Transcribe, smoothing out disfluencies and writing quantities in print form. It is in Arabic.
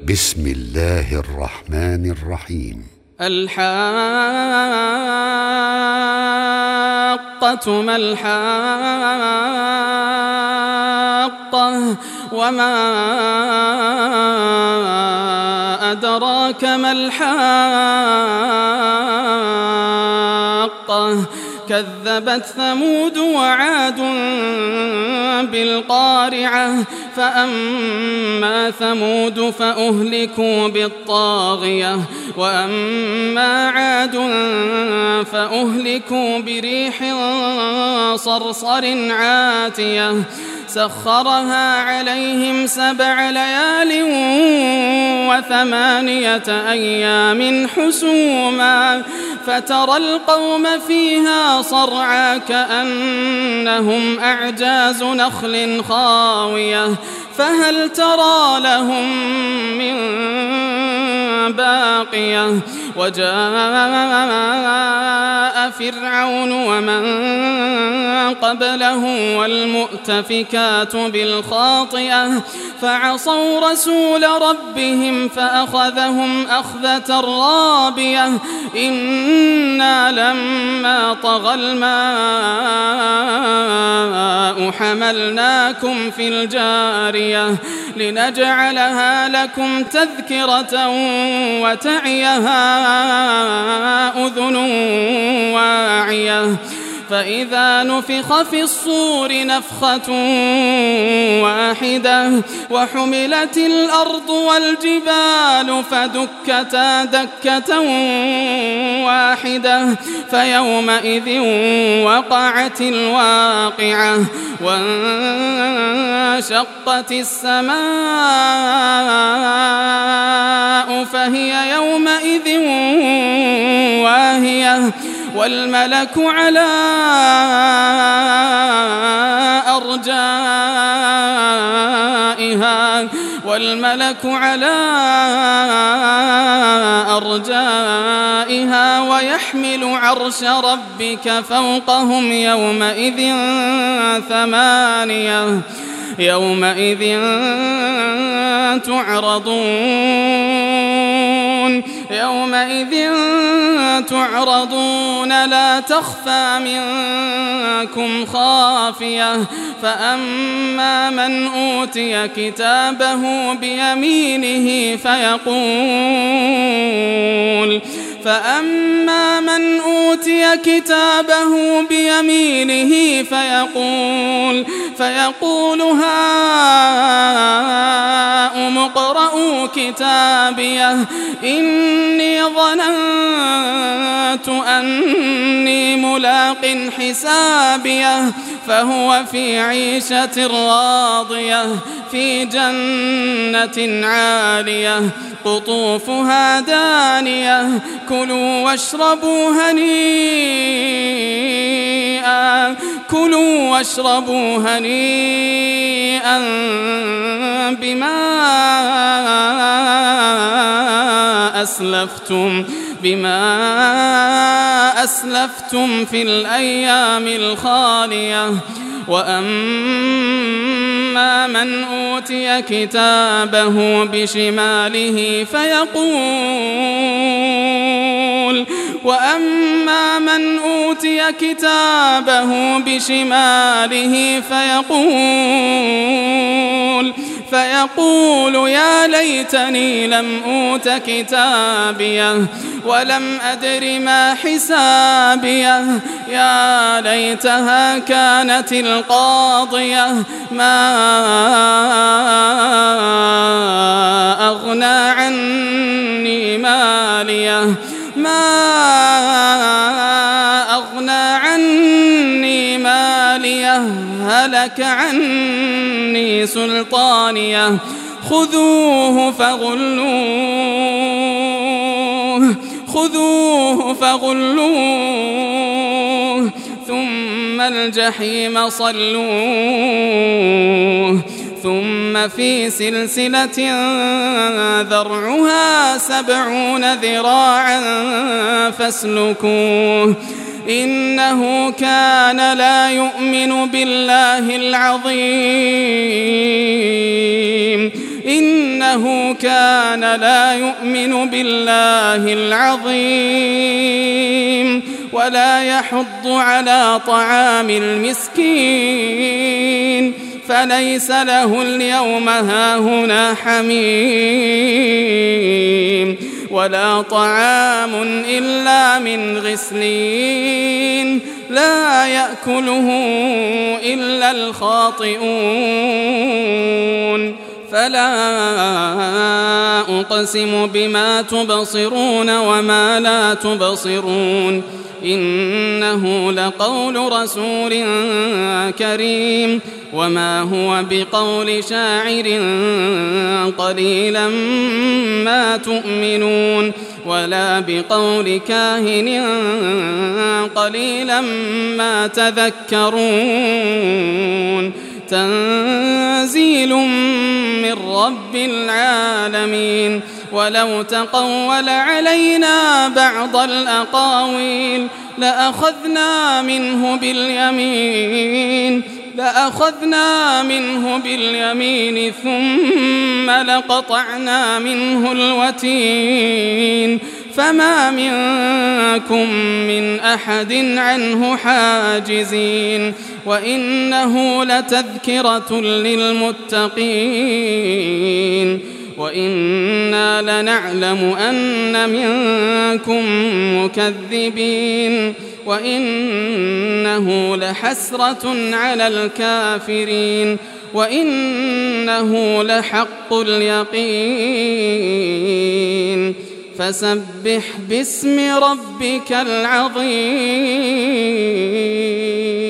بسم الله الرحمن الرحيم. الحاقة ما الحاقة وما أدراك ما الحاقة كذبت ثمود وعاد بالقارعة فأما ثمود فأهلكوا بالطاغية وأما عاد فأهلكوا بريح صرصر عاتية سخرها عليهم 7 ليال و8 أيام حسوما فترى القوم فيها صرعى كأنهم أعجاز نخل خاوية فهل ترى لهم من باقية وجاء فرعون ومن قبله والمؤتفكات بالخاطئة فعصوا رسول ربهم فأخذهم أخذة رابية إنا لما طغى الماء حملناكم في الجارية لنجعلها لكم تذكرة وتعيها أذن واعية فإذا نفخ في الصور نفخة واحدة وحملت الأرض والجبال فدكتا دكة واحدة فيومئذ وقعت الواقعة وانشقت السماء فهي يومئذ واهية والملك على أرجائها ويحمل عرش ربك فوقهم يومئذ تعرضون لا تخفى منكم خافية فأما من أوتي كتابه بيمينه فيقول هاؤم اقرءوا كتابيه إني ظننت أني ملاق حسابيه فهو في عيشة راضية في جنة عالية قطوفها دانية كلوا واشربوا هنيئا بما أسلفتم في الأيام الخالية وأما من أوتي كتابه بشماله فيقول يا ليتني لم أوت كتابيه ولم أدر ما حسابيه يا ليتها كانت القاضية ما أغنى عني ماليه هلك عني سلطانيه خذوه فغلوه ثم الجحيم صلوه ثم في سلسلة ذرعها 70 ذراعا فاسلكوه إنه كان لا يؤمن بالله العظيم إنه كان لا يؤمن بالله العظيم ولا يحض على طعام المسكين فليس له اليوم هاهنا حميم ولا طعام إلا من غسلين لا يأكله إلا الخاطئون فلا أقسم بما تبصرون وما لا تبصرون إنه لقول رسول كريم وما هو بقول شاعر قليلا ما تؤمنون ولا بقول كاهن قليلا ما تذكرون تنزيل من رب العالمين ولو تقول علينا بعض الأقاويل لأخذنا منه باليمين ثم لقطعنا منه الوتين فما منكم من أحد عنه حاجزين وإنه لتذكرة للمتقين وإنا لنعلم أن منكم مكذبين وإنه لحسرة على الكافرين وإنه لحق اليقين فسبح باسم ربك العظيم.